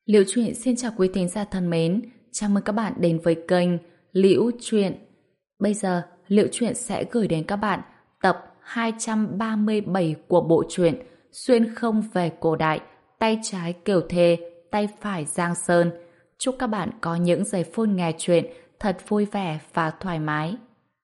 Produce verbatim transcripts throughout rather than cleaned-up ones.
Liễu Chuyện xin chào quý thính giả thân mến, chào mừng các bạn đến với kênh Liễu Chuyện. Bây giờ, Liễu Chuyện sẽ gửi đến các bạn tập hai trăm ba mươi bảy của bộ truyện Xuyên không về cổ đại, tay trái Kiều Thê, tay phải Giang Sơn. Chúc các bạn có những giây phút nghe chuyện thật vui vẻ và thoải mái.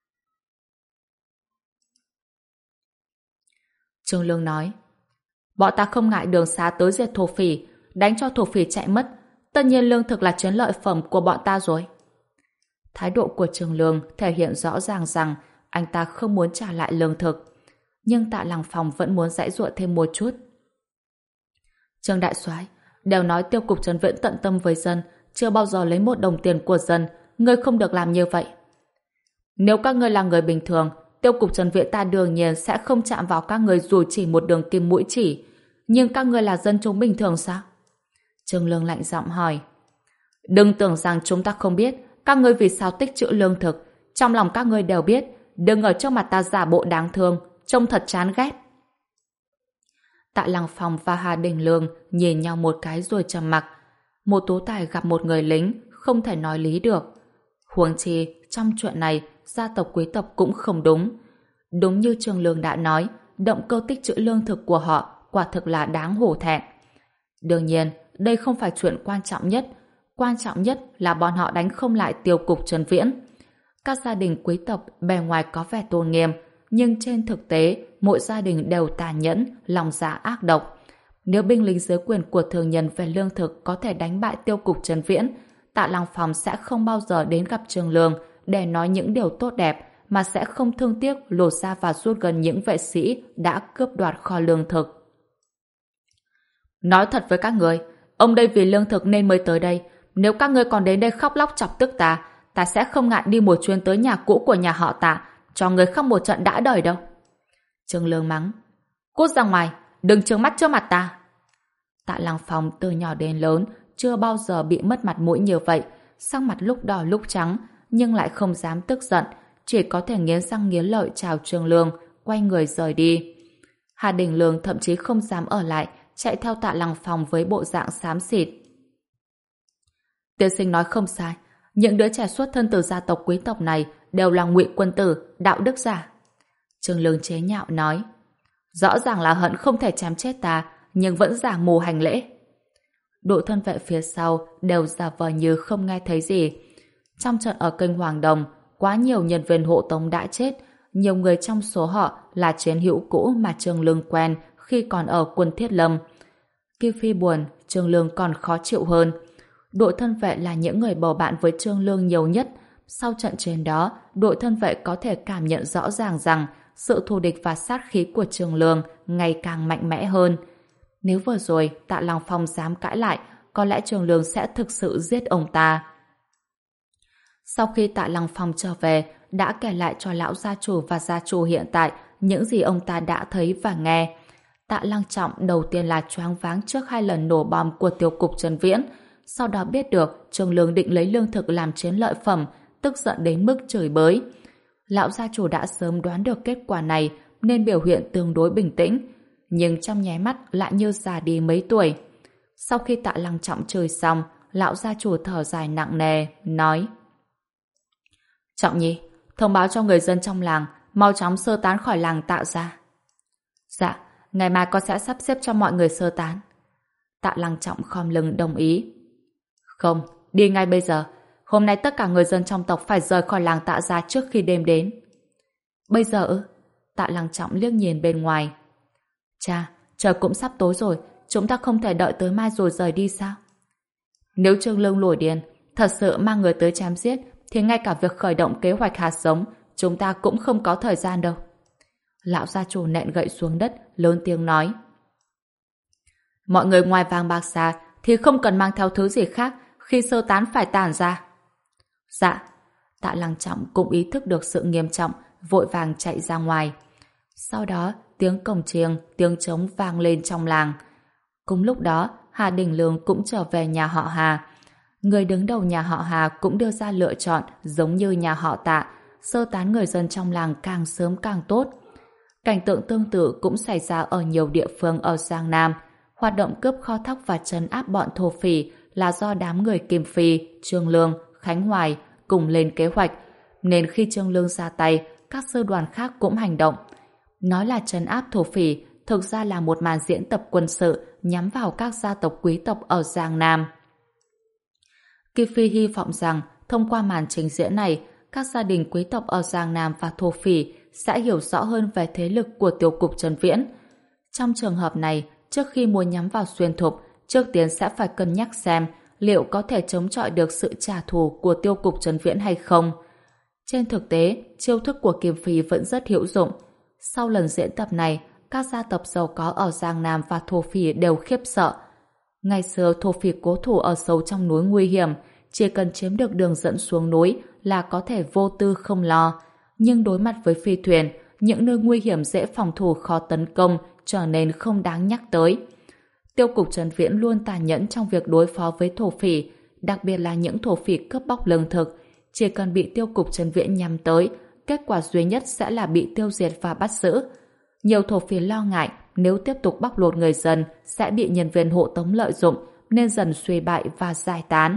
Trương Lương nói: bọn ta không ngại đường xá tới diệt thổ phỉ, đánh cho thổ phỉ chạy mất. Tất nhiên lương thực là chiến lợi phẩm của bọn ta rồi. Thái độ của Trương Lương thể hiện rõ ràng rằng anh ta không muốn trả lại lương thực. Nhưng Tạ Lăng Phong vẫn muốn giãy giụa thêm một chút. Trương đại soái, đều nói Tiêu cục Trấn Viễn tận tâm với dân, chưa bao giờ lấy một đồng tiền của dân, ngươi không được làm như vậy. Nếu các ngươi là người bình thường, Tiêu cục Trấn Viễn ta đương nhiên sẽ không chạm vào các ngươi dù chỉ một đường kim mũi chỉ. Nhưng các ngươi là dân chúng bình thường sao? Trương Lương lạnh giọng hỏi. Đừng tưởng rằng chúng ta không biết các ngươi vì sao tích trữ lương thực. Trong lòng các ngươi đều biết. Đừng ở trước mặt ta giả bộ đáng thương, trông thật chán ghét. Tạ Lăng Phong và Hà Đình Lương nhìn nhau một cái rồi trầm mặc. Một tú tài gặp một người lính không thể nói lý được. Huống chi trong chuyện này gia tộc quý tộc cũng không đúng. Đúng như Trương Lương đã nói, động cơ tích trữ lương thực của họ quả thực là đáng hổ thẹn. Đương nhiên, đây không phải chuyện quan trọng nhất. Quan trọng nhất là bọn họ đánh không lại Tiêu cục Trấn Viễn. Các gia đình quý tộc bề ngoài có vẻ tôn nghiêm, nhưng trên thực tế, mỗi gia đình đều tàn nhẫn, lòng dạ ác độc. Nếu binh lính dưới quyền của thường nhân về lương thực có thể đánh bại Tiêu cục Trấn Viễn, Tạ Lăng Phong sẽ không bao giờ đến gặp Trương Lương để nói những điều tốt đẹp, mà sẽ không thương tiếc lột ra và rút gần những vệ sĩ đã cướp đoạt kho lương thực. Nói thật với các người, ông đây vì lương thực nên mới tới đây. Nếu các ngươi còn đến đây khóc lóc chọc tức ta, ta sẽ không ngại đi một chuyến tới nhà cũ của nhà họ Tạ, cho người khóc một trận đã đời đâu. Trương Lương mắng. Cút ra ngoài, đừng trừng mắt trước mặt ta. Tạ Lăng Phong từ nhỏ đến lớn chưa bao giờ bị mất mặt mũi như vậy, sắc mặt lúc đỏ lúc trắng, nhưng lại không dám tức giận, chỉ có thể nghiến răng nghiến lợi chào Trương Lương, quay người rời đi. Hà Đình Lương thậm chí không dám ở lại, chạy theo Tạ Lăng Phong với bộ dạng xám xịt. Tiên sinh nói không sai, những đứa trẻ xuất thân từ gia tộc quý tộc này đều là ngụy quân tử, đạo đức giả. Trương Lương chế nhạo nói. Rõ ràng là hận không thể chém chết ta, nhưng vẫn giả mù hành lễ. Đội thân vệ phía sau đều giả vờ như không nghe thấy gì. Trong trận ở kênh Hoàng Đồng, quá nhiều nhân viên hộ tống đã chết, nhiều người trong số họ là chiến hữu cũ mà Trương Lương quen khi còn ở quân Thiết Lâm. Kiều Phi buồn, Trương Lương còn khó chịu hơn. Đội thân vệ là những người bầu bạn với Trương Lương nhiều nhất. Sau trận chiến đó, đội thân vệ có thể cảm nhận rõ ràng rằng sự thù địch và sát khí của Trương Lương ngày càng mạnh mẽ hơn. Nếu vừa rồi Tạ Lăng Phong dám cãi lại, có lẽ Trương Lương sẽ thực sự giết ông ta. Sau khi Tạ Lăng Phong trở về, đã kể lại cho lão gia chủ và gia chủ hiện tại những gì ông ta đã thấy và nghe. Tạ Lăng Trọng đầu tiên là choáng váng trước hai lần nổ bom của Tiêu cục Trấn Viễn, sau đó biết được Trương Lương định lấy lương thực làm chiến lợi phẩm, tức giận đến mức chửi bới. Lão gia chủ đã sớm đoán được kết quả này nên biểu hiện tương đối bình tĩnh, nhưng trong nháy mắt lại như già đi mấy tuổi. Sau khi Tạ Lăng Trọng chửi xong, lão gia chủ thở dài nặng nề, nói: Trọng Nhi, thông báo cho người dân trong làng mau chóng sơ tán khỏi làng Tạ gia. Dạ, ngày mai con sẽ sắp xếp cho mọi người sơ tán. Tạ Lăng Trọng khom lưng đồng ý. Không, đi ngay bây giờ. Hôm nay tất cả người dân trong tộc phải rời khỏi làng Tạ gia trước khi đêm đến. Bây giờ ư? Tạ Lăng Trọng liếc nhìn bên ngoài. Cha, trời cũng sắp tối rồi, chúng ta không thể đợi tới mai rồi rời đi sao? Nếu Trương Lương nổi điên, thật sự mang người tới chém giết, thì ngay cả việc khởi động kế hoạch hạt giống, chúng ta cũng không có thời gian đâu. Lão gia chủ nện gậy xuống đất, lớn tiếng nói. Mọi người ngoài vàng bạc xa thì không cần mang theo thứ gì khác, khi sơ tán phải tản ra. Dạ. Tạ Lăng Trọng cũng ý thức được sự nghiêm trọng, vội vàng chạy ra ngoài. Sau đó, tiếng cồng chiêng, tiếng trống vang lên trong làng. Cùng lúc đó, Hà Đình Lương cũng trở về nhà họ Hà. Người đứng đầu nhà họ Hà cũng đưa ra lựa chọn giống như nhà họ Tạ, sơ tán người dân trong làng càng sớm càng tốt. Cảnh tượng tương tự cũng xảy ra ở nhiều địa phương ở Giang Nam. Hoạt động cướp kho thóc và trấn áp bọn thổ phỉ là do đám người Kim Phi, Trương Lương, Khánh Hoài cùng lên kế hoạch, nên khi Trương Lương ra tay, các sư đoàn khác cũng hành động. Nói là trấn áp thổ phỉ, thực ra là một màn diễn tập quân sự nhắm vào các gia tộc quý tộc ở Giang Nam. Kim Phi hy vọng rằng thông qua màn trình diễn này, các gia đình quý tộc ở Giang Nam và thổ phỉ sẽ hiểu rõ hơn về thế lực của tiêu cục Trần Viễn. Trong trường hợp này, trước khi muốn nhắm vào Xuyên Thục, trước tiên sẽ phải cân nhắc xem liệu có thể chống chọi được sự trả thù của tiêu cục Trần Viễn hay không. Trên thực tế, chiêu thức của Kim Phi vẫn rất hữu dụng. Sau lần diễn tập này, các gia tộc giàu có ở Giang Nam và thổ phỉ đều khiếp sợ. Ngày xưa thổ phỉ cố thủ ở sâu trong núi nguy hiểm, chỉ cần chiếm được đường dẫn xuống núi là có thể vô tư không lo. Nhưng đối mặt với phi thuyền, những nơi nguy hiểm dễ phòng thủ khó tấn công trở nên không đáng nhắc tới. Tiêu cục Trần Viễn luôn tàn nhẫn trong việc đối phó với thổ phỉ, đặc biệt là những thổ phỉ cướp bóc lương thực. Chỉ cần bị tiêu cục Trần Viễn nhắm tới, kết quả duy nhất sẽ là bị tiêu diệt và bắt giữ. Nhiều thổ phỉ lo ngại nếu tiếp tục bóc lột người dân sẽ bị nhân viên hộ tống lợi dụng nên dần suy bại và giải tán.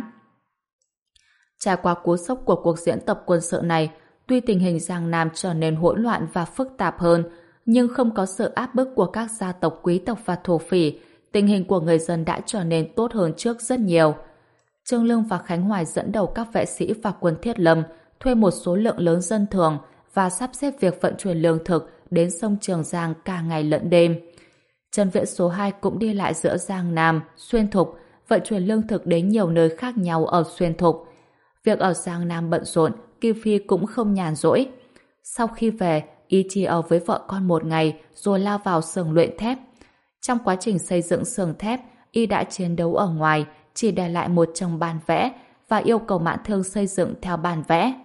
Trải qua cú sốc của cuộc diễn tập quân sự này, tuy tình hình Giang Nam trở nên hỗn loạn và phức tạp hơn, nhưng không có sự áp bức của các gia tộc quý tộc và thổ phỉ, tình hình của người dân đã trở nên tốt hơn trước rất nhiều. Trương Lương và Khánh Hoài dẫn đầu các vệ sĩ và quân thiết lâm thuê một số lượng lớn dân thường và sắp xếp việc vận chuyển lương thực đến sông Trường Giang cả ngày lẫn đêm. Trần Viễn số hai cũng đi lại giữa Giang Nam, Xuyên Thục, vận chuyển lương thực đến nhiều nơi khác nhau ở Xuyên Thục. Việc ở Giang Nam bận rộn, Kim Phi cũng không nhàn rỗi. Sau khi về, y chỉ ở với vợ con một ngày rồi lao vào xưởng luyện thép. Trong quá trình xây dựng xưởng thép, y đã chiến đấu ở ngoài, chỉ để lại một chồng bản vẽ và yêu cầu Mạn Thương xây dựng theo bản vẽ.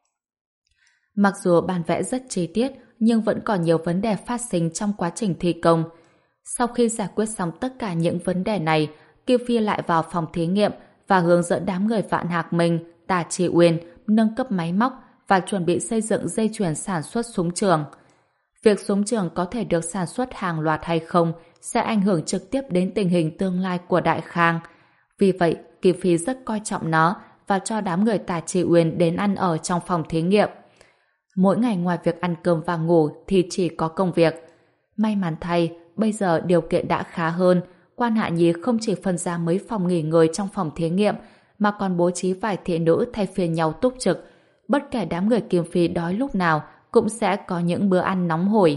Mặc dù bản vẽ rất chi tiết, nhưng vẫn còn nhiều vấn đề phát sinh trong quá trình thi công. Sau khi giải quyết xong tất cả những vấn đề này, Kim Phi lại vào phòng thí nghiệm và hướng dẫn đám người Vạn Hạc Minh, Tả Trị Uyên nâng cấp máy móc và chuẩn bị xây dựng dây chuyền sản xuất súng trường. Việc súng trường có thể được sản xuất hàng loạt hay không sẽ ảnh hưởng trực tiếp đến tình hình tương lai của Đại Khang. Vì vậy, Kim Phi rất coi trọng nó và cho đám người Tả Trị Uyên đến ăn ở trong phòng thí nghiệm. Mỗi ngày ngoài việc ăn cơm và ngủ thì chỉ có công việc. May mắn thay, bây giờ điều kiện đã khá hơn. Quan Hạ Nhi không chỉ phân ra mấy phòng nghỉ ngơi trong phòng thí nghiệm mà còn bố trí vài thị nữ thay phiên nhau túc trực. Bất kể đám người Kim Phi đói lúc nào cũng sẽ có những bữa ăn nóng hổi.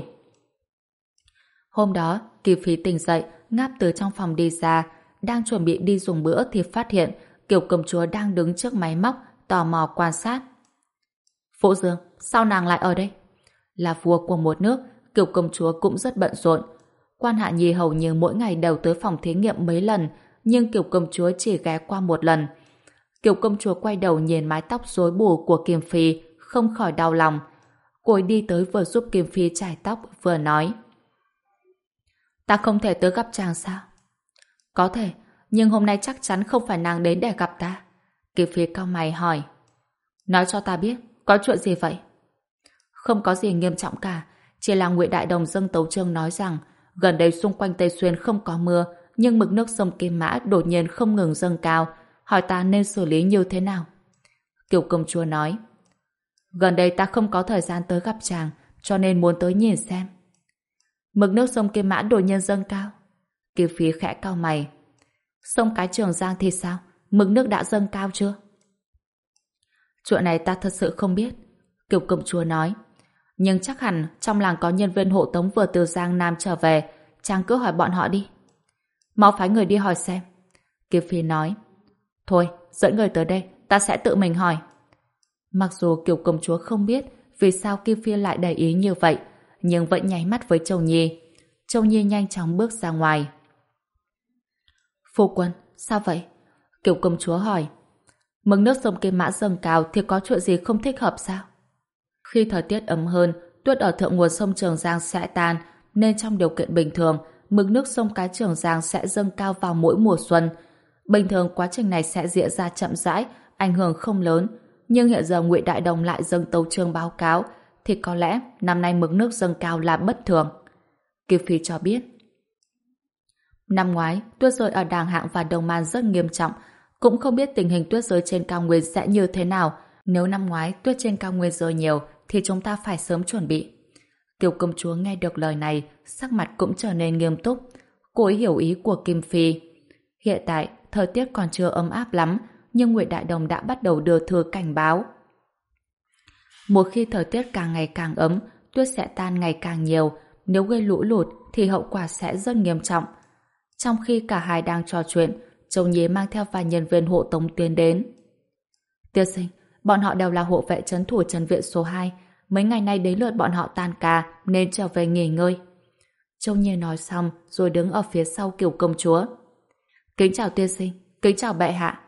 Hôm đó, Kim Phi tỉnh dậy, ngáp từ trong phòng đi ra, đang chuẩn bị đi dùng bữa thì phát hiện Kiều công chúa đang đứng trước máy móc, tò mò quan sát. Phụ Dương, sao nàng lại ở đây? Là vua của một nước, Kiều công chúa cũng rất bận rộn. Quan Hạ Nhi hầu như mỗi ngày đều tới phòng thí nghiệm mấy lần, nhưng Kiều công chúa chỉ ghé qua một lần. Kiều công chúa quay đầu nhìn mái tóc rối bù của Kim Phi, không khỏi đau lòng. Cô ấy đi tới vừa giúp Kim Phi chải tóc, vừa nói. Ta không thể tới gặp chàng sao? Có thể, nhưng hôm nay chắc chắn không phải nàng đến để gặp ta. Kim Phi cau mày hỏi. Nói cho ta biết, có chuyện gì vậy? Không có gì nghiêm trọng cả, chỉ là Ngụy Đại Đồng dâng tấu chương nói rằng gần đây xung quanh Tây Xuyên không có mưa, nhưng mực nước sông Kim Mã đột nhiên không ngừng dâng cao, hỏi ta nên xử lý như thế nào? Kiều công chúa nói. Gần đây ta không có thời gian tới gặp chàng, cho nên muốn tới nhìn xem. Mực nước sông Kim Mã đột nhiên dâng cao. Kim Phi khẽ cau mày. Sông Cái Trường Giang thì sao? Mực nước đã dâng cao chưa? Chuyện này ta thật sự không biết. Kiều công chúa nói. Nhưng chắc hẳn trong làng có nhân viên hộ tống vừa từ Giang Nam trở về, chàng cứ hỏi bọn họ đi. Mau phái người đi hỏi xem. Kim Phi nói. Thôi, dẫn người tới đây, ta sẽ tự mình hỏi. Mặc dù Kiều công chúa không biết vì sao Kim Phi lại để ý như vậy, nhưng vẫn nháy mắt với Châu Nhi. Châu Nhi nhanh chóng bước ra ngoài. Phu quân, sao vậy? Kiều công chúa hỏi. Mực nước sông Kim Mã dâng cao thì có chuyện gì không thích hợp sao? Khi thời tiết ấm hơn, tuyết ở thượng nguồn sông Trường Giang sẽ tan, nên trong điều kiện bình thường, mực nước sông Cái Trường Giang sẽ dâng cao vào mỗi mùa xuân. Bình thường quá trình này sẽ diễn ra chậm rãi, ảnh hưởng không lớn, nhưng hiện giờ Ngụy Đại Đồng lại dâng tấu chương báo cáo, thì có lẽ năm nay mực nước dâng cao là bất thường. Kim Phi cho biết. Năm ngoái, tuyết rơi ở Đàng Hạng và Đông Man rất nghiêm trọng, cũng không biết tình hình tuyết rơi trên cao nguyên sẽ như thế nào. Nếu năm ngoái tuyết trên cao nguyên rơi nhiều thì chúng ta phải sớm chuẩn bị. Kiều công chúa nghe được lời này, sắc mặt cũng trở nên nghiêm túc. Cô ấy hiểu ý của Kim Phi. Hiện tại, thời tiết còn chưa ấm áp lắm, nhưng Nguyệt Đại Đồng đã bắt đầu đưa thư cảnh báo. Một khi thời tiết càng ngày càng ấm, tuyết sẽ tan ngày càng nhiều. Nếu gây lũ lụt thì hậu quả sẽ rất nghiêm trọng. Trong khi cả hai đang trò chuyện, Châu Nhi mang theo vài nhân viên hộ tống tiến đến. Tiên sinh, bọn họ đều là hộ vệ trấn thủ trấn viện số hai. Mấy ngày nay đến lượt bọn họ tan ca nên trở về nghỉ ngơi. Châu Nhi nói xong rồi đứng ở phía sau Kiều công chúa. Kính chào tiên sinh, kính chào bệ hạ.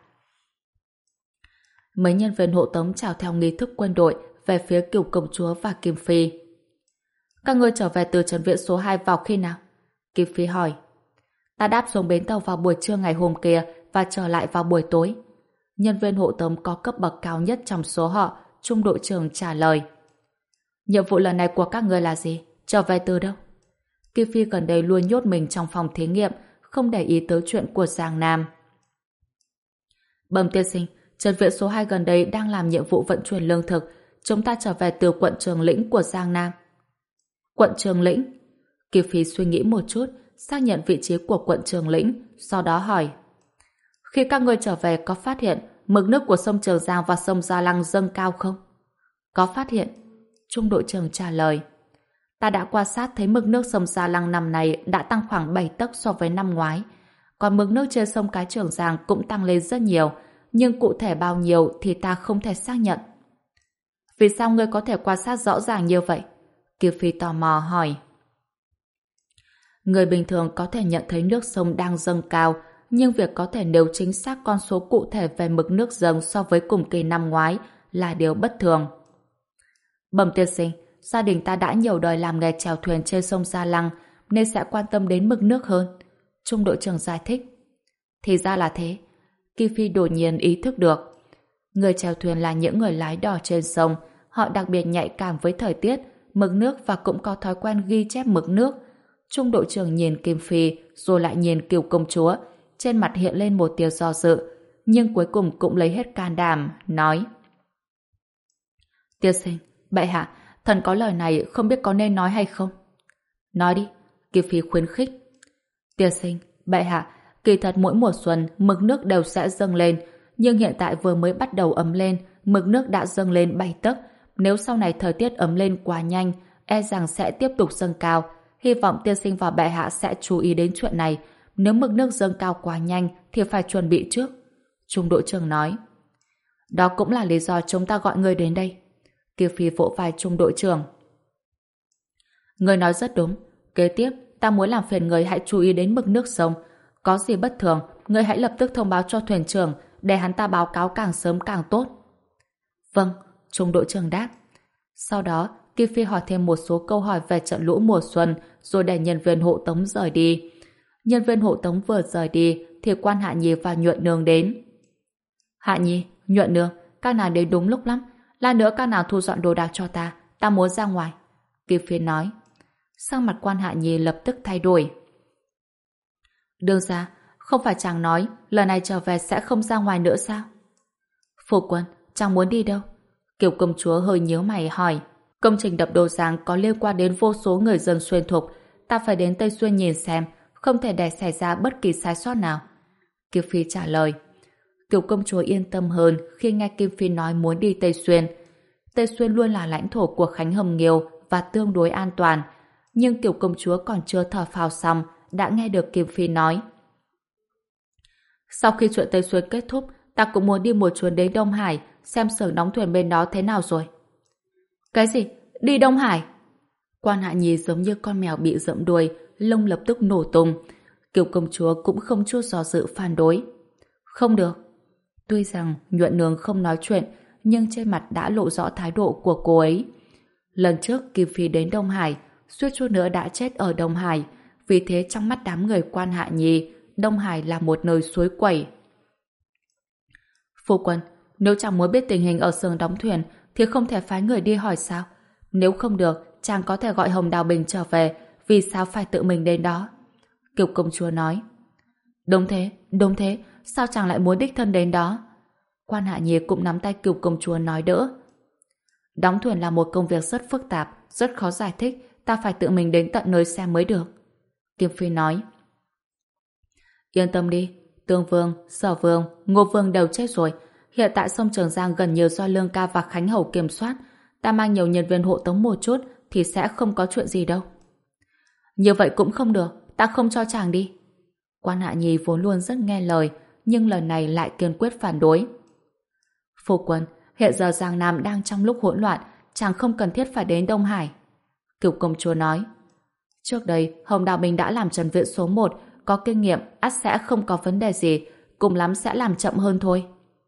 Mấy nhân viên hộ tống chào theo nghi thức quân đội về phía Kiều công chúa và Kim Phi. Các ngươi trở về từ trấn viện số hai vào khi nào? Kim Phi hỏi. Ta đáp xuống bến tàu vào buổi trưa ngày hôm kia và trở lại vào buổi tối. Nhân viên hộ tống có cấp bậc cao nhất trong số họ, trung đội trưởng trả lời. Nhiệm vụ lần này của các ngươi là gì? Trở về từ đâu? Kim Phi gần đây luôn nhốt mình trong phòng thí nghiệm, không để ý tới chuyện của Giang Nam. Bẩm tiên sinh, trấn viện số hai gần đây đang làm nhiệm vụ vận chuyển lương thực. Chúng ta trở về từ quận Trường Lĩnh của Giang Nam. Quận Trường Lĩnh? Kim Phi suy nghĩ một chút, xác nhận vị trí của quận Trường Lĩnh, sau đó hỏi. Khi các ngươi trở về có phát hiện mực nước của sông Trường Giang và sông Gia Lăng dâng cao không? Có phát hiện. Trung đội trưởng trả lời. Ta đã quan sát thấy mực nước sông Gia Lăng năm nay đã tăng khoảng bảy tấc so với năm ngoái. Còn mực nước trên sông Cái Trường Giang cũng tăng lên rất nhiều, nhưng cụ thể bao nhiêu thì ta không thể xác nhận. Vì sao ngươi có thể quan sát rõ ràng như vậy? Kiều Phi tò mò hỏi. Người bình thường có thể nhận thấy nước sông đang dâng cao, nhưng việc có thể nêu chính xác con số cụ thể về mực nước dâng so với cùng kỳ năm ngoái là điều bất thường. Bẩm tiên sinh, gia đình ta đã nhiều đời làm nghề chèo thuyền trên sông Gia Lăng nên sẽ quan tâm đến mực nước hơn. Trung đội trưởng giải thích. Thì ra là thế. Kim Phi đột nhiên ý thức được. Người chèo thuyền là những người lái đò trên sông. Họ đặc biệt nhạy cảm với thời tiết, mực nước và cũng có thói quen ghi chép mực nước. Trung đội trưởng nhìn Kim Phi rồi lại nhìn Kiều công chúa. Trên mặt hiện lên một tia do dự, nhưng cuối cùng cũng lấy hết can đảm, nói. Tiên sinh, bệ hạ, thần có lời này không biết có nên nói hay không? Nói đi, Kim Phi khuyến khích. Tiên sinh, bệ hạ, kỳ thật mỗi mùa xuân mực nước đều sẽ dâng lên, nhưng hiện tại vừa mới bắt đầu ấm lên, mực nước đã dâng lên bảy tấc. Nếu sau này thời tiết ấm lên quá nhanh, e rằng sẽ tiếp tục dâng cao. Hy vọng tiên sinh và bệ hạ sẽ chú ý đến chuyện này. Nếu mực nước dâng cao quá nhanh thì phải chuẩn bị trước. Trung đội trưởng nói. Đó cũng là lý do chúng ta gọi người đến đây. Kiều Phi vỗ vai trung đội trưởng. Người nói rất đúng. Kế tiếp, ta muốn làm phiền người hãy chú ý đến mực nước sông. Có gì bất thường, người hãy lập tức thông báo cho thuyền trưởng để hắn ta báo cáo càng sớm càng tốt. Vâng, trung đội trưởng đáp. Sau đó, Kim Phi hỏi thêm một số câu hỏi về trận lũ mùa xuân rồi để nhân viên hộ tống rời đi. Nhân viên hộ tống vừa rời đi thì quan Hạ Nhi và Nhuận Nương đến. Hạ Nhi, Nhuận Nương, các nàng đến đúng lúc lắm. Lát nữa các nàng thu dọn đồ đạc cho ta, ta muốn ra ngoài. Kim Phi nói. Sang mặt quan Hạ Nhi lập tức thay đổi. Đương ra, không phải chàng nói lần này trở về sẽ không ra ngoài nữa sao? Phu quân, chàng muốn đi đâu? Kiều công chúa hơi nhíu mày hỏi. Công trình đập Đồ Giang có liên quan đến vô số người dân xuyên thục. Ta phải đến Tây Xuyên nhìn xem, không thể để xảy ra bất kỳ sai sót nào. Kim Phi trả lời. Kiều công chúa yên tâm hơn khi nghe Kim Phi nói muốn đi Tây Xuyên. Tây Xuyên luôn là lãnh thổ của Khánh Hồng Nghiêu và tương đối an toàn. Nhưng Kiều công chúa còn chưa thở phào xong đã nghe được Kim Phi nói. Sau khi chuyện Tây Xuyên kết thúc, ta cũng muốn đi một chuyến đến Đông Hải xem xưởng đóng thuyền bên đó thế nào rồi. Cái gì? Đi Đông Hải? Quan Hạ Nhi giống như con mèo bị dẫm đuôi, lông lập tức nổ tung. Kiều công chúa cũng không chút do dự phản đối. Không được. Tuy rằng Nhuận Nương không nói chuyện, nhưng trên mặt đã lộ rõ thái độ của cô ấy. Lần trước Kim Phi đến Đông Hải, suýt chút nữa đã chết ở Đông Hải. Vì thế trong mắt đám người Quan Hạ Nhi, Đông Hải là một nơi suối quẩy. Phu quân, nếu chàng muốn biết tình hình ở xưởng đóng thuyền thì không thể phái người đi hỏi sao? Nếu không được, chàng có thể gọi Hồng Đào Bình trở về. Vì sao phải tự mình đến đó? Kiều công chúa nói. Đúng thế, đúng thế. sao chàng lại muốn đích thân đến đó? Quan Hạ Nhi cũng nắm tay Cửu công chúa nói đỡ. Đóng thuyền là một công việc rất phức tạp, rất khó giải thích, ta phải tự mình đến tận nơi xem mới được. Kim Phi nói. Yên tâm đi, Tương Vương, Sở Vương, Ngô Vương đều chết rồi. Hiện tại sông Trường Giang gần như do Lương Ca và Khánh Hầu kiểm soát. Ta mang nhiều nhân viên hộ tống một chút thì sẽ không có chuyện gì đâu. Như vậy cũng không được, ta không cho chàng đi. Quan Hạ Nhi vốn luôn rất nghe lời, nhưng lần này lại kiên quyết phản đối. Phu quân, hiện giờ Giang Nam đang trong lúc hỗn loạn, chàng không cần thiết phải đến Đông Hải. Cửu công chúa nói. Trước đây, Hồng Đào Bình đã làm trần viện số một, có kinh nghiệm, ắt sẽ không có vấn đề gì, cùng lắm sẽ làm chậm hơn thôi.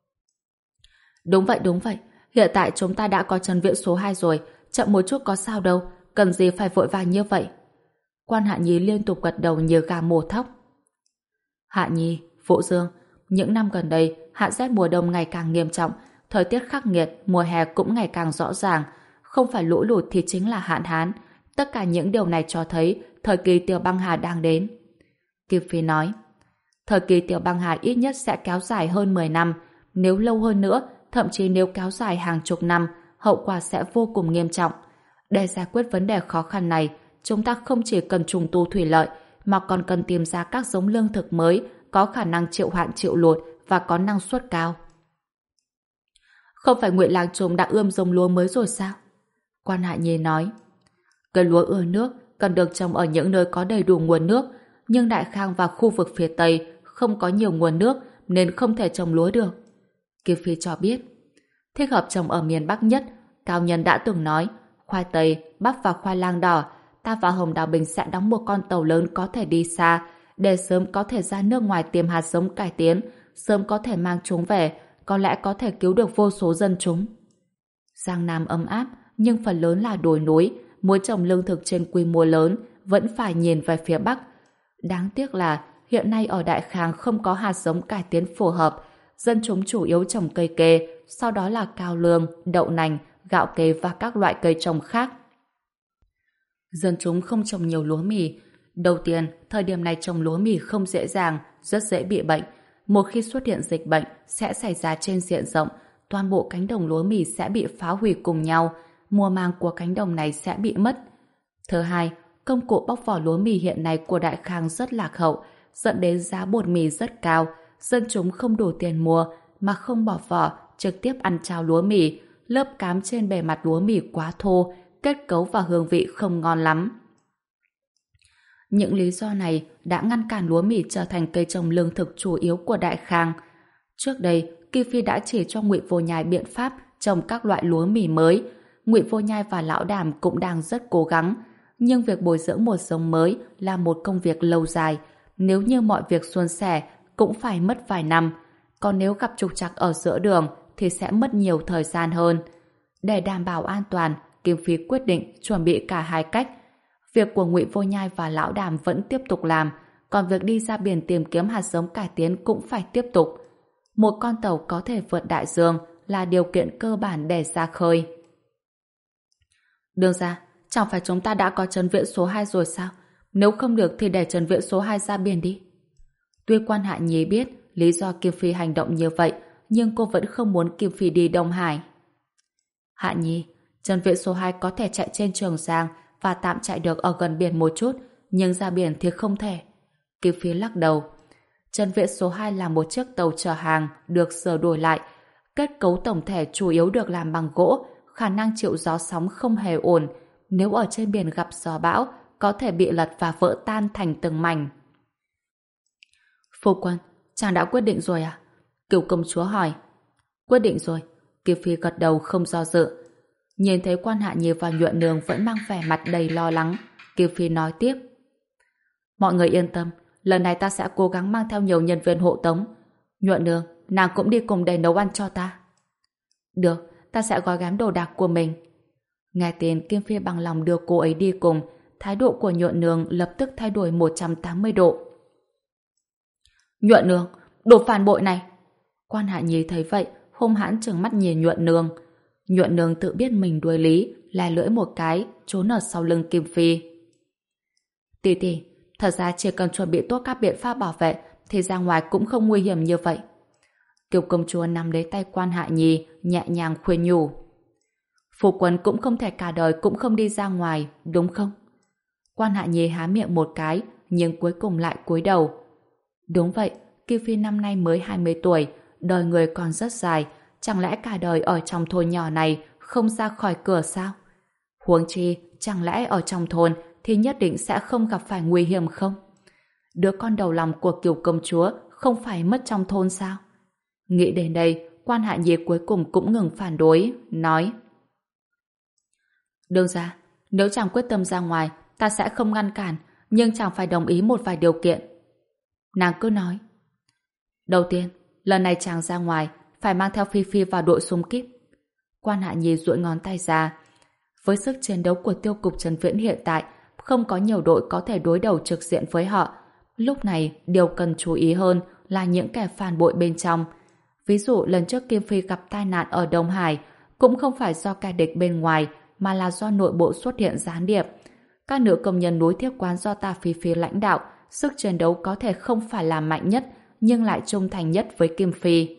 Đúng vậy, đúng vậy. Hiện tại chúng ta đã có trần viện số hai rồi, chậm một chút có sao đâu, cần gì phải vội vàng như vậy. Quan Hạ Nhi liên tục gật đầu như gà mổ thóc. Hạ Nhi, Vũ Dương, những năm gần đây, hạn rét mùa đông ngày càng nghiêm trọng, thời tiết khắc nghiệt, mùa hè cũng ngày càng rõ ràng, không phải lũ lụt thì chính là hạn hán. Tất cả những điều này cho thấy thời kỳ Tiểu Băng Hà đang đến. Kim Phi nói, thời kỳ Tiểu Băng Hà ít nhất sẽ kéo dài hơn mười năm, nếu lâu hơn nữa, thậm chí nếu kéo dài hàng chục năm, hậu quả sẽ vô cùng nghiêm trọng. Để giải quyết vấn đề khó khăn này, chúng ta không chỉ cần trùng tu thủy lợi, mà còn cần tìm ra các giống lương thực mới có khả năng chịu hạn chịu lụt và có năng suất cao. Không phải Ngụy Lang Trung đã ươm giống lúa mới rồi sao? Quan Hạ Nhi nói, cây lúa ưa nước cần được trồng ở những nơi có đầy đủ nguồn nước, nhưng Đại Khang và khu vực phía Tây không có nhiều nguồn nước nên không thể trồng lúa được. Kim Phi cho biết, thích hợp trồng ở miền Bắc nhất. Cao Nhân đã từng nói, khoai tây, bắp và khoai lang đỏ, ta và Hồng Đào Bình sẽ đóng một con tàu lớn có thể đi xa, để sớm có thể ra nước ngoài tìm hạt giống cải tiến, sớm có thể mang chúng về, có lẽ có thể cứu được vô số dân chúng. Giang Nam ấm áp, nhưng phần lớn là đồi núi, muốn trồng lương thực trên quy mô lớn vẫn phải nhìn về phía Bắc. Đáng tiếc là hiện nay ở Đại Khang không có hạt giống cải tiến phù hợp, dân chúng chủ yếu trồng cây kê, sau đó là cao lương, đậu nành, gạo kê và các loại cây trồng khác. Dân chúng không trồng nhiều lúa mì. Đầu tiên, thời điểm này trồng lúa mì không dễ dàng, rất dễ bị bệnh. Một khi xuất hiện dịch bệnh sẽ xảy ra trên diện rộng, toàn bộ cánh đồng lúa mì sẽ bị phá hủy cùng nhau, mùa màng của cánh đồng này sẽ bị mất. Thứ hai, công cụ bóc vỏ lúa mì hiện nay của Đại Khang rất lạc hậu, dẫn đến giá bột mì rất cao, dân chúng không đủ tiền mua mà không bỏ vỏ, trực tiếp ăn cháo lúa mì, lớp cám trên bề mặt lúa mì quá thô, kết cấu và hương vị không ngon lắm. Những lý do này đã ngăn cản lúa mì trở thành cây trồng lương thực chủ yếu của Đại Khang. Trước đây, Kim Phi đã chỉ cho Ngụy Vô Nhai biện pháp trồng các loại lúa mì mới. Ngụy Vô Nhai và Lão Đàm cũng đang rất cố gắng, nhưng việc bồi dưỡng một giống mới là một công việc lâu dài. Nếu như mọi việc suôn sẻ, cũng phải mất vài năm. Còn nếu gặp trục trặc ở giữa đường thì sẽ mất nhiều thời gian hơn. Để đảm bảo an toàn, Kim Phi quyết định chuẩn bị cả hai cách. Việc của Ngụy Vô Nhai và Lão Đàm vẫn tiếp tục làm, còn việc đi ra biển tìm kiếm hạt giống cải tiến cũng phải tiếp tục. Một con tàu có thể vượt đại dương là điều kiện cơ bản để ra khơi. Đương ra, chẳng phải chúng ta đã có trấn viện số hai rồi sao? Nếu không được thì để trấn viện số hai ra biển đi. Tuy Quan Hạ Nhi biết lý do Kim Phi hành động như vậy, nhưng cô vẫn không muốn Kim Phi đi Đông Hải. Hạ Nhi, trấn viện số hai có thể chạy trên Trường Giang và tạm chạy được ở gần biển một chút, nhưng ra biển thì không thể. Kim Phi lắc đầu. Trấn viện số hai là một chiếc tàu chở hàng được sửa đổi lại. Kết cấu tổng thể chủ yếu được làm bằng gỗ, khả năng chịu gió sóng không hề ổn. Nếu ở trên biển gặp gió bão, có thể bị lật và vỡ tan thành từng mảnh. Phu quân, chàng đã quyết định rồi à? Cửu công chúa hỏi. Quyết định rồi. Kim Phi gật đầu không do dự. Nhìn thấy Quan Hạ Nhi và Nhuận Nương vẫn mang vẻ mặt đầy lo lắng, Kim Phi nói tiếp. Mọi người yên tâm, lần này ta sẽ cố gắng mang theo nhiều nhân viên hộ tống. Nhuận Nương, nàng cũng đi cùng để nấu ăn cho ta. Được, ta sẽ gói ghém đồ đạc của mình. Nghe tin Kim Phi bằng lòng đưa cô ấy đi cùng, thái độ của Nhuận Nương lập tức thay đổi một trăm tám mươi độ. Nhuận Nương, đồ phản bội này! Quan Hạ Nhi thấy vậy, hung hãn trừng mắt nhìn Nhuận Nương. Nhuận Nương tự biết mình đuối lý, lè lưỡi một cái, trốn ở sau lưng Kim Phi. Tỷ tỷ, thật ra chỉ cần chuẩn bị tốt các biện pháp bảo vệ, thì ra ngoài cũng không nguy hiểm như vậy. Kiều công chúa nắm lấy tay Quan Hạ Nhi, nhẹ nhàng khuyên nhủ. Phu quân cũng không thể cả đời cũng không đi ra ngoài, đúng không? Quan Hạ Nhi há miệng một cái, nhưng cuối cùng lại cúi đầu. Đúng vậy, Kim Phi năm nay mới hai mươi tuổi, đời người còn rất dài, chẳng lẽ cả đời ở trong thôn nhỏ này không ra khỏi cửa sao? Huống chi, chẳng lẽ ở trong thôn thì nhất định sẽ không gặp phải nguy hiểm không? Đứa con đầu lòng của Kiều công chúa không phải mất trong thôn sao? Nghĩ đến đây, Quan Hạ Nhi cuối cùng cũng ngừng phản đối, nói: Đương ra, nếu chàng quyết tâm ra ngoài, ta sẽ không ngăn cản, nhưng chàng phải đồng ý một vài điều kiện. Nàng cứ nói. Đầu tiên, lần này chàng ra ngoài phải mang theo Phi Phi vào đội xung kích. Quan Hạ Nhi duỗi ngón tay ra. Với sức chiến đấu của tiêu cục Trần Viễn hiện tại, không có nhiều đội có thể đối đầu trực diện với họ. Lúc này, điều cần chú ý hơn là những kẻ phản bội bên trong. Ví dụ lần trước Kim Phi gặp tai nạn ở Đông Hải, cũng không phải do kẻ địch bên ngoài, mà là do nội bộ xuất hiện gián điệp. Các nữ công nhân núi Thiếp Quán do Ta Phi Phi lãnh đạo, sức chiến đấu có thể không phải là mạnh nhất, nhưng lại trung thành nhất với Kim Phi.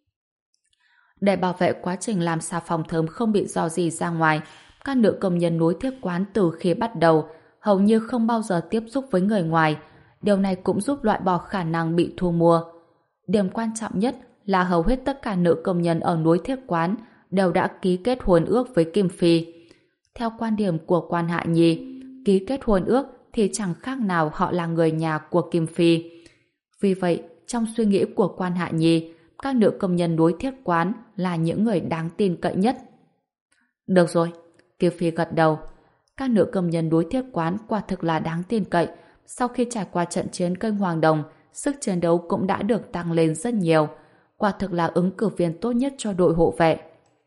Để bảo vệ quá trình làm xà phòng thơm không bị rò rỉ ra ngoài, các nữ công nhân núi Thiếp Quán từ khi bắt đầu hầu như không bao giờ tiếp xúc với người ngoài. Điều này cũng giúp loại bỏ khả năng bị thu mua. Điểm quan trọng nhất là hầu hết tất cả nữ công nhân ở núi Thiếp Quán đều đã ký kết hôn ước với Kim Phi. Theo quan điểm của Quan Hạ Nhi, ký kết hôn ước thì chẳng khác nào họ là người nhà của Kim Phi. Vì vậy, trong suy nghĩ của Quan Hạ Nhi, các nữ công nhân núi Thiếp Quán là những người đáng tin cậy nhất. Được rồi, Kim Phi gật đầu. Các nữ công nhân núi Thiếp Quán quả thực là đáng tin cậy. Sau khi trải qua trận chiến kênh Hoàng Đồng, sức chiến đấu cũng đã được tăng lên rất nhiều. Quả thực là ứng cử viên tốt nhất cho đội hộ vệ.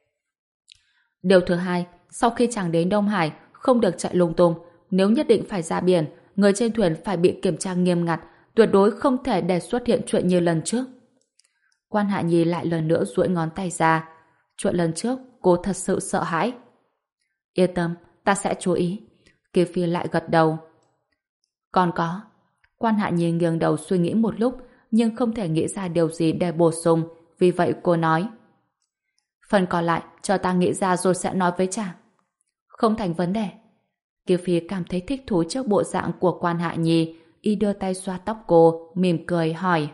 Điều thứ hai, sau khi chàng đến Đông Hải, không được chạy lung tung. Nếu nhất định phải ra biển, người trên thuyền phải bị kiểm tra nghiêm ngặt, tuyệt đối không thể để xuất hiện chuyện như lần trước. Quan Hạ Nhi lại lần nữa duỗi ngón tay ra. Chuyện lần trước, cô thật sự sợ hãi. Yên tâm, ta sẽ chú ý. Kim Phi lại gật đầu. Còn có. Quan Hạ Nhi nghiêng đầu suy nghĩ một lúc, nhưng không thể nghĩ ra điều gì để bổ sung, vì vậy cô nói. Phần còn lại, chờ ta nghĩ ra rồi sẽ nói với chàng. Không thành vấn đề. Kim Phi cảm thấy thích thú trước bộ dạng của Quan Hạ Nhi, y đưa tay xoa tóc cô, mỉm cười hỏi.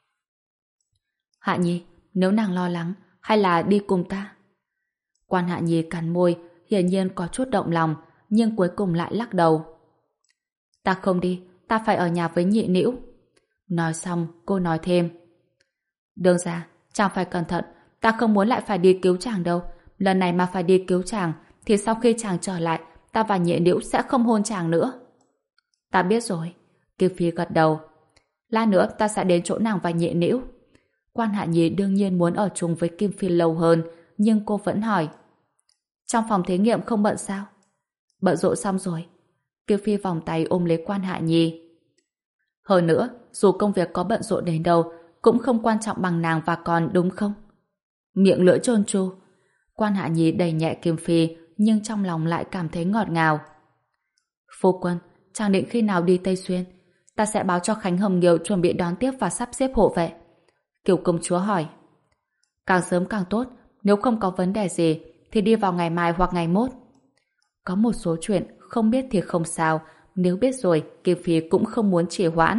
Hạ Nhi, nếu nàng lo lắng, hay là đi cùng ta? Quan Hạ Nhi cắn môi, hiển nhiên có chút động lòng, nhưng cuối cùng lại lắc đầu. Ta không đi, ta phải ở nhà với nhị nĩu. Nói xong, cô nói thêm. Đương ra, chàng phải cẩn thận, ta không muốn lại phải đi cứu chàng đâu. Lần này mà phải đi cứu chàng, thì sau khi chàng trở lại, ta và nhị nĩu sẽ không hôn chàng nữa. Ta biết rồi. Kim Phi gật đầu. Lát nữa ta sẽ đến chỗ nàng và nhị nĩu. Quan Hạ Nhi đương nhiên muốn ở chung với Kim Phi lâu hơn, nhưng cô vẫn hỏi. Trong phòng thí nghiệm không bận sao? Bận rộn xong rồi. Kim Phi vòng tay ôm lấy Quan Hạ Nhi. Hơn nữa, dù công việc có bận rộn đến đâu, cũng không quan trọng bằng nàng và con, đúng không? Miệng lưỡi trơn tru. Quan Hạ Nhi đẩy nhẹ Kim Phi, nhưng trong lòng lại cảm thấy ngọt ngào. Phu quân, chàng định khi nào đi Tây Xuyên? Ta sẽ báo cho Khánh Hồng Nghiêu chuẩn bị đón tiếp và sắp xếp hộ vệ. Kiều công chúa hỏi. Càng sớm càng tốt, nếu không có vấn đề gì thì đi vào ngày mai hoặc ngày mốt. Có một số chuyện không biết thì không sao, nếu biết rồi Kim Phi cũng không muốn trì hoãn.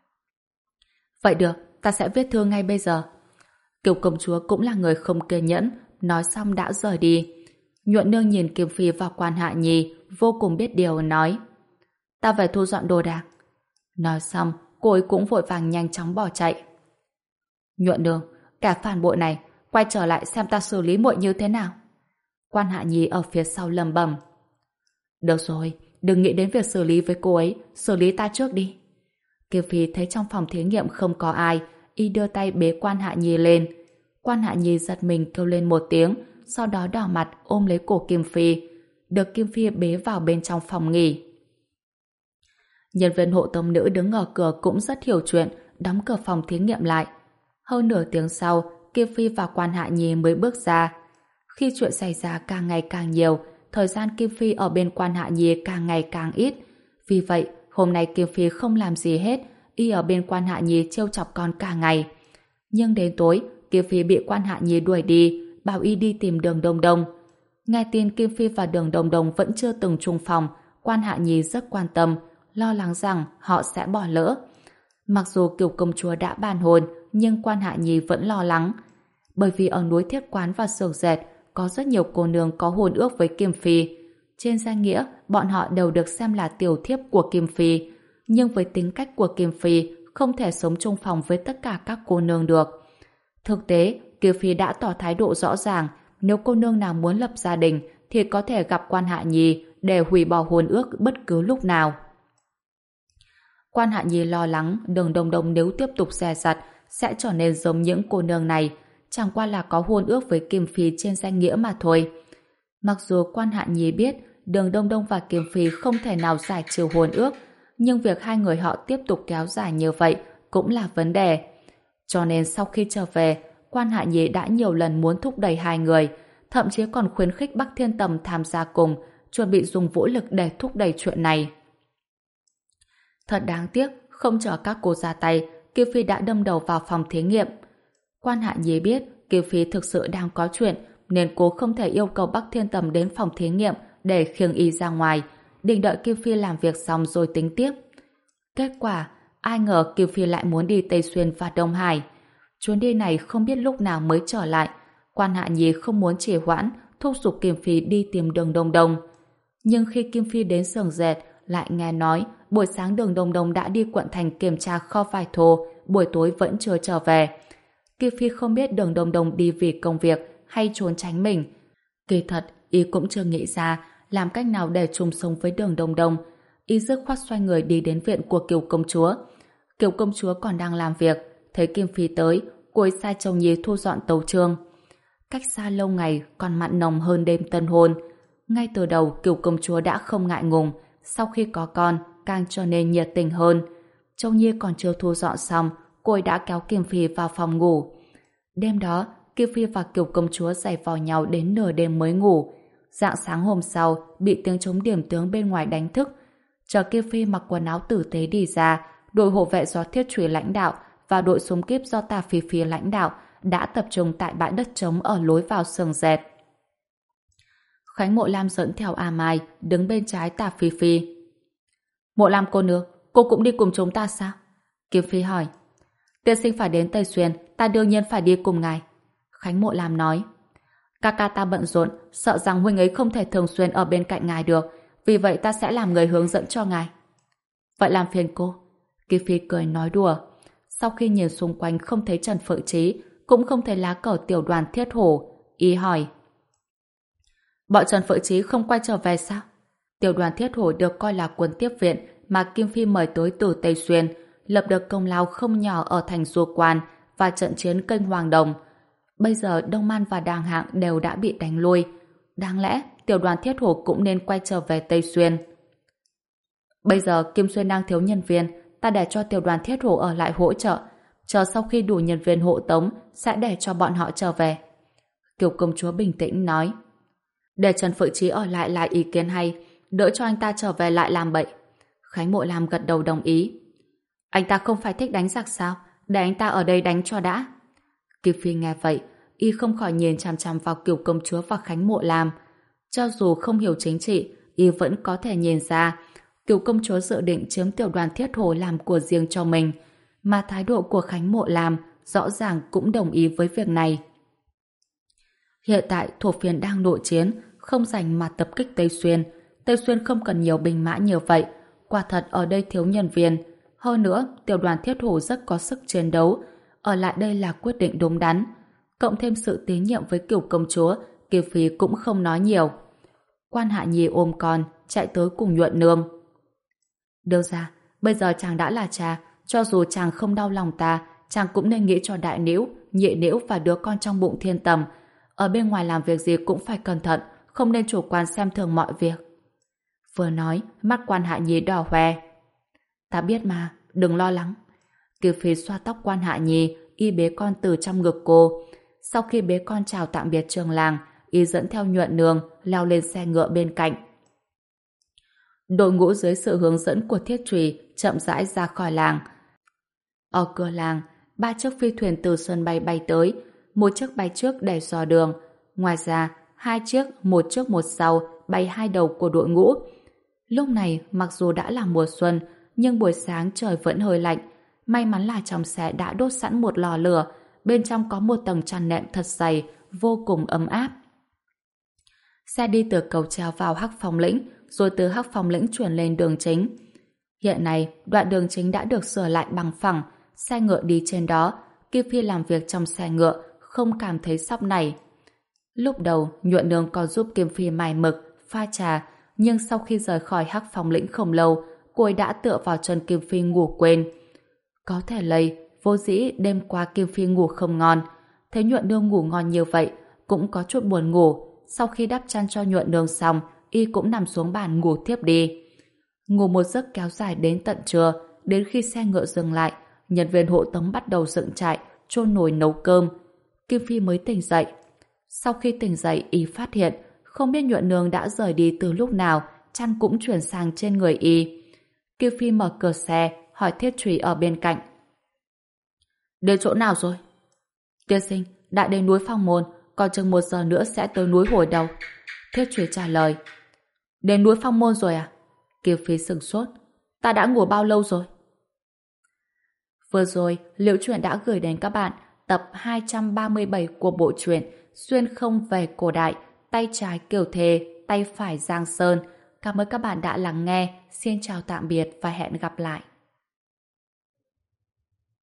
Vậy được, ta sẽ viết thư ngay bây giờ. Kiều công chúa cũng là người không kiên nhẫn, nói xong đã rời đi. Nhuận nương nhìn Kim Phi và Quan Hạ Nhi vô cùng biết điều, nói. Ta phải thu dọn đồ đạc. Nói xong, cô ấy cũng vội vàng nhanh chóng bỏ chạy. Nhuận nương, kẻ phản bội này, quay trở lại xem ta xử lý muội như thế nào. Quan Hạ Nhi ở phía sau lầm bầm. Được rồi, đừng nghĩ đến việc xử lý với cô ấy, xử lý ta trước đi. Kim Phi thấy trong phòng thí nghiệm không có ai, y đưa tay bế Quan Hạ Nhi lên. Quan Hạ Nhi giật mình kêu lên một tiếng, sau đó đỏ mặt ôm lấy cổ Kim Phi, được Kim Phi bế vào bên trong phòng nghỉ. Nhân viên hộ tống nữ đứng ở cửa cũng rất hiểu chuyện, đóng cửa phòng thí nghiệm lại. Hơn nửa tiếng sau, Kim Phi và Quan Hạ Nhi mới bước ra. Khi chuyện xảy ra càng ngày càng nhiều, thời gian Kim Phi ở bên Quan Hạ Nhi càng ngày càng ít. Vì vậy, hôm nay Kim Phi không làm gì hết, y ở bên Quan Hạ Nhi trêu chọc con cả ngày. Nhưng đến tối, Kim Phi bị Quan Hạ Nhi đuổi đi, bảo y đi tìm Đường Đông Đông. Nghe tin Kim Phi và Đường Đông Đông vẫn chưa từng chung phòng, Quan Hạ Nhi rất quan tâm, lo lắng rằng họ sẽ bỏ lỡ. Mặc dù Kiều công chúa đã bàn hôn, nhưng Quan Hạ Nhi vẫn lo lắng. Bởi vì ở núi Thiết Quán và Xưởng Dệt có rất nhiều cô nương có hôn ước với Kim Phi. Trên danh nghĩa, bọn họ đều được xem là tiểu thiếp của Kim Phi. Nhưng với tính cách của Kim Phi, không thể sống chung phòng với tất cả các cô nương được. Thực tế, Kim Phi đã tỏ thái độ rõ ràng, nếu cô nương nào muốn lập gia đình thì có thể gặp Quan Hạ Nhi để hủy bỏ hôn ước bất cứ lúc nào. Quan Hạ Nhi lo lắng Đường Đông Đông nếu tiếp tục dè dặt sẽ trở nên giống những cô nương này, chẳng qua là có hôn ước với Kim Phi trên danh nghĩa mà thôi. Mặc dù Quan Hạ Nhi biết Đường Đông Đông và Kim Phi không thể nào giải trừ hôn ước, nhưng việc hai người họ tiếp tục kéo dài như vậy cũng là vấn đề. Cho nên sau khi trở về, Quan Hạ Nhi đã nhiều lần muốn thúc đẩy hai người, thậm chí còn khuyến khích Bắc Thiên Tầm tham gia cùng, chuẩn bị dùng vũ lực để thúc đẩy chuyện này. Thật đáng tiếc, không chờ các cô ra tay, Kim Phi đã đâm đầu vào phòng thí nghiệm. Quan Hạ Nhi biết Kim Phi thực sự đang có chuyện, nên cô không thể yêu cầu Bắc Thiên Tầm đến phòng thí nghiệm để khiêng y ra ngoài, định đợi Kim Phi làm việc xong rồi tính tiếp. Kết quả, ai ngờ Kim Phi lại muốn đi Tây Xuyên và Đông Hải. Chuyến đi này không biết lúc nào mới trở lại. Quan Hạ Nhi không muốn trì hoãn, thúc giục Kim Phi đi tìm Đường Đông Đông. Nhưng khi Kim Phi đến Xưởng Dệt, lại nghe nói buổi sáng Đường Đông Đông đã đi quận thành kiểm tra kho vải thô, buổi tối vẫn chưa trở về. Kim Phi không biết Đường Đông Đông đi vì công việc hay trốn tránh mình. Kỳ thật, y cũng chưa nghĩ ra làm cách nào để chung sống với Đường Đông Đông. Y dứt khoát xoay người đi đến viện của Kiều công chúa. Kiều công chúa còn đang làm việc, thấy Kim Phi tới, cô ấy sai chồng Nhi thu dọn tấu chương. Cách xa lâu ngày còn mặn nồng hơn đêm tân hôn. Ngay từ đầu Kiều công chúa đã không ngại ngùng, sau khi có con càng trở nên nhiệt tình hơn. Châu Nhi còn chưa thu dọn xong, cô ấy đã kéo Kim Phi vào phòng ngủ. Đêm đó, Kim Phi và Kiều công chúa giày vò nhau đến nửa đêm mới ngủ. Rạng sáng hôm sau, bị tiếng trống điểm tướng bên ngoài đánh thức. Chờ Kim Phi mặc quần áo tử tế đi ra, đội hộ vệ do Thiết Trùy lãnh đạo và đội súng kíp do Tả Phi Phi lãnh đạo đã tập trung tại bãi đất trống ở lối vào Xưởng Dệt. Khánh Mộ Lam dẫn theo A Mai, đứng bên trái Tả Phi Phi. Mộ Lam cô nương, cô cũng đi cùng chúng ta sao? Kim Phi hỏi. Tiên sinh phải đến Tây Xuyên, ta đương nhiên phải đi cùng ngài. Khánh Mộ Lam nói. Ca ca ta bận rộn, sợ rằng huynh ấy không thể thường xuyên ở bên cạnh ngài được, vì vậy ta sẽ làm người hướng dẫn cho ngài. Vậy làm phiền cô. Kim Phi cười nói đùa. Sau khi nhìn xung quanh không thấy Trần Phượng Trí, cũng không thấy lá cờ tiểu đoàn Thiết Hổ, y hỏi. Bọn Trần Phượng Trí không quay trở về sao? Tiểu đoàn Thiết Hổ được coi là quân tiếp viện mà Kim Phi mời tới từ Tây Xuyên, lập được công lao không nhỏ ở thành Du Quan và trận chiến kênh Hoàng Đồng. Bây giờ Đông Man và Đàng Hạng đều đã bị đánh lui. Đáng lẽ tiểu đoàn Thiết Hổ cũng nên quay trở về Tây Xuyên. Bây giờ Kim Xuyên đang thiếu nhân viên, ta để cho tiểu đoàn Thiết Hổ ở lại hỗ trợ. Chờ sau khi đủ nhân viên hộ tống, sẽ để cho bọn họ trở về. Kiều công chúa bình tĩnh nói. Để Trần Phượng Trí ở lại là ý kiến hay, đỡ cho anh ta trở về lại làm bậy. Khánh Mộ Lam gật đầu đồng ý. Anh ta không phải thích đánh giặc sao? Để anh ta ở đây đánh cho đã. Kim Phi nghe vậy, y không khỏi nhìn chằm chằm vào Kiều công chúa và Khánh Mộ Lam. Cho dù không hiểu chính trị, y vẫn có thể nhìn ra Kiều công chúa dự định chiếm tiểu đoàn Thiết Hổ làm của riêng cho mình, mà thái độ của Khánh Mộ Lam rõ ràng cũng đồng ý với việc này. Hiện tại thổ phiên đang nội chiến, không rảnh mà tập kích Tây Xuyên. Tây Xuyên không cần nhiều binh mã như vậy, quả thật ở đây thiếu nhân viên. Hơn nữa, tiểu đoàn Thiết Hổ rất có sức chiến đấu, ở lại đây là quyết định đúng đắn. Cộng thêm sự tín nhiệm với Kiều công chúa, Kiều Phi cũng không nói nhiều. Quan Hạ Nhi ôm con, chạy tới cùng Nhuận Nương. Đâu ra, bây giờ chàng đã là cha, cho dù chàng không đau lòng ta, chàng cũng nên nghĩ cho đại nĩu, nhị nĩu và đứa con trong bụng Thiên Tầm. Ở bên ngoài làm việc gì cũng phải cẩn thận, không nên chủ quan xem thường mọi việc. Vừa nói, mắt Quan Hạ Nhi đỏ hoe. Ta biết mà, đừng lo lắng. Kiều Phi xoa tóc Quan Hạ Nhi, y bế con từ trong ngực cô. Sau khi bế con chào tạm biệt trường làng, y dẫn theo Nhuận Nương leo lên xe ngựa bên cạnh. Đội ngũ dưới sự hướng dẫn của Thiết Trùy chậm rãi ra khỏi làng. Ở cửa làng, ba chiếc phi thuyền từ sân bay bay tới, một chiếc bay trước để dò đường. Ngoài ra, hai chiếc, một trước một sau, bay hai đầu của đội ngũ. Lúc này, mặc dù đã là mùa xuân, nhưng buổi sáng trời vẫn hơi lạnh. May mắn là trong xe đã đốt sẵn một lò lửa, bên trong có một tầng chăn nệm thật dày, vô cùng ấm áp. Xe đi từ cầu treo vào Hắc Phong lĩnh, rồi từ Hắc Phong lĩnh chuyển lên đường chính. Hiện nay, đoạn đường chính đã được sửa lại bằng phẳng, xe ngựa đi trên đó. Kim Phi làm việc trong xe ngựa, không cảm thấy sóc này. Lúc đầu, Nhuận Nương còn giúp Kim Phi mài mực, pha trà, nhưng sau khi rời khỏi Hắc Phong lĩnh không lâu, cô ấy đã tựa vào chân Kim Phi ngủ quên. Có thể lây, vô dĩ đêm qua Kim Phi ngủ không ngon. Thấy Nhuận Nương ngủ ngon như vậy, cũng có chút buồn ngủ. Sau khi đắp chăn cho Nhuận Nương xong, y cũng nằm xuống bàn ngủ thiếp đi. Ngủ một giấc kéo dài đến tận trưa, đến khi xe ngựa dừng lại, nhân viên hộ tống bắt đầu dựng trại, chôn nồi nấu cơm. Kim Phi mới tỉnh dậy. Sau khi tỉnh dậy, y phát hiện không biết Nhuận Nương đã rời đi từ lúc nào, chăn cũng chuyển sang trên người y. Kim Phi mở cửa xe, hỏi Thiết Trùy ở bên cạnh. Đến chỗ nào rồi? Tiên sinh, đã đến núi Phong Môn, còn chừng một giờ nữa sẽ tới núi Hồi Đầu. Thiết Trùy trả lời. Đến núi Phong Môn rồi à? Kim Phi sửng sốt. Ta đã ngủ bao lâu rồi? Vừa rồi, Liễu Chuyện đã gửi đến các bạn tập hai trăm ba mươi bảy của bộ truyện Xuyên không về cổ đại, tay trái Kiều Thề, tay phải Giang Sơn. Cảm ơn các bạn đã lắng nghe. Xin chào tạm biệt và hẹn gặp lại.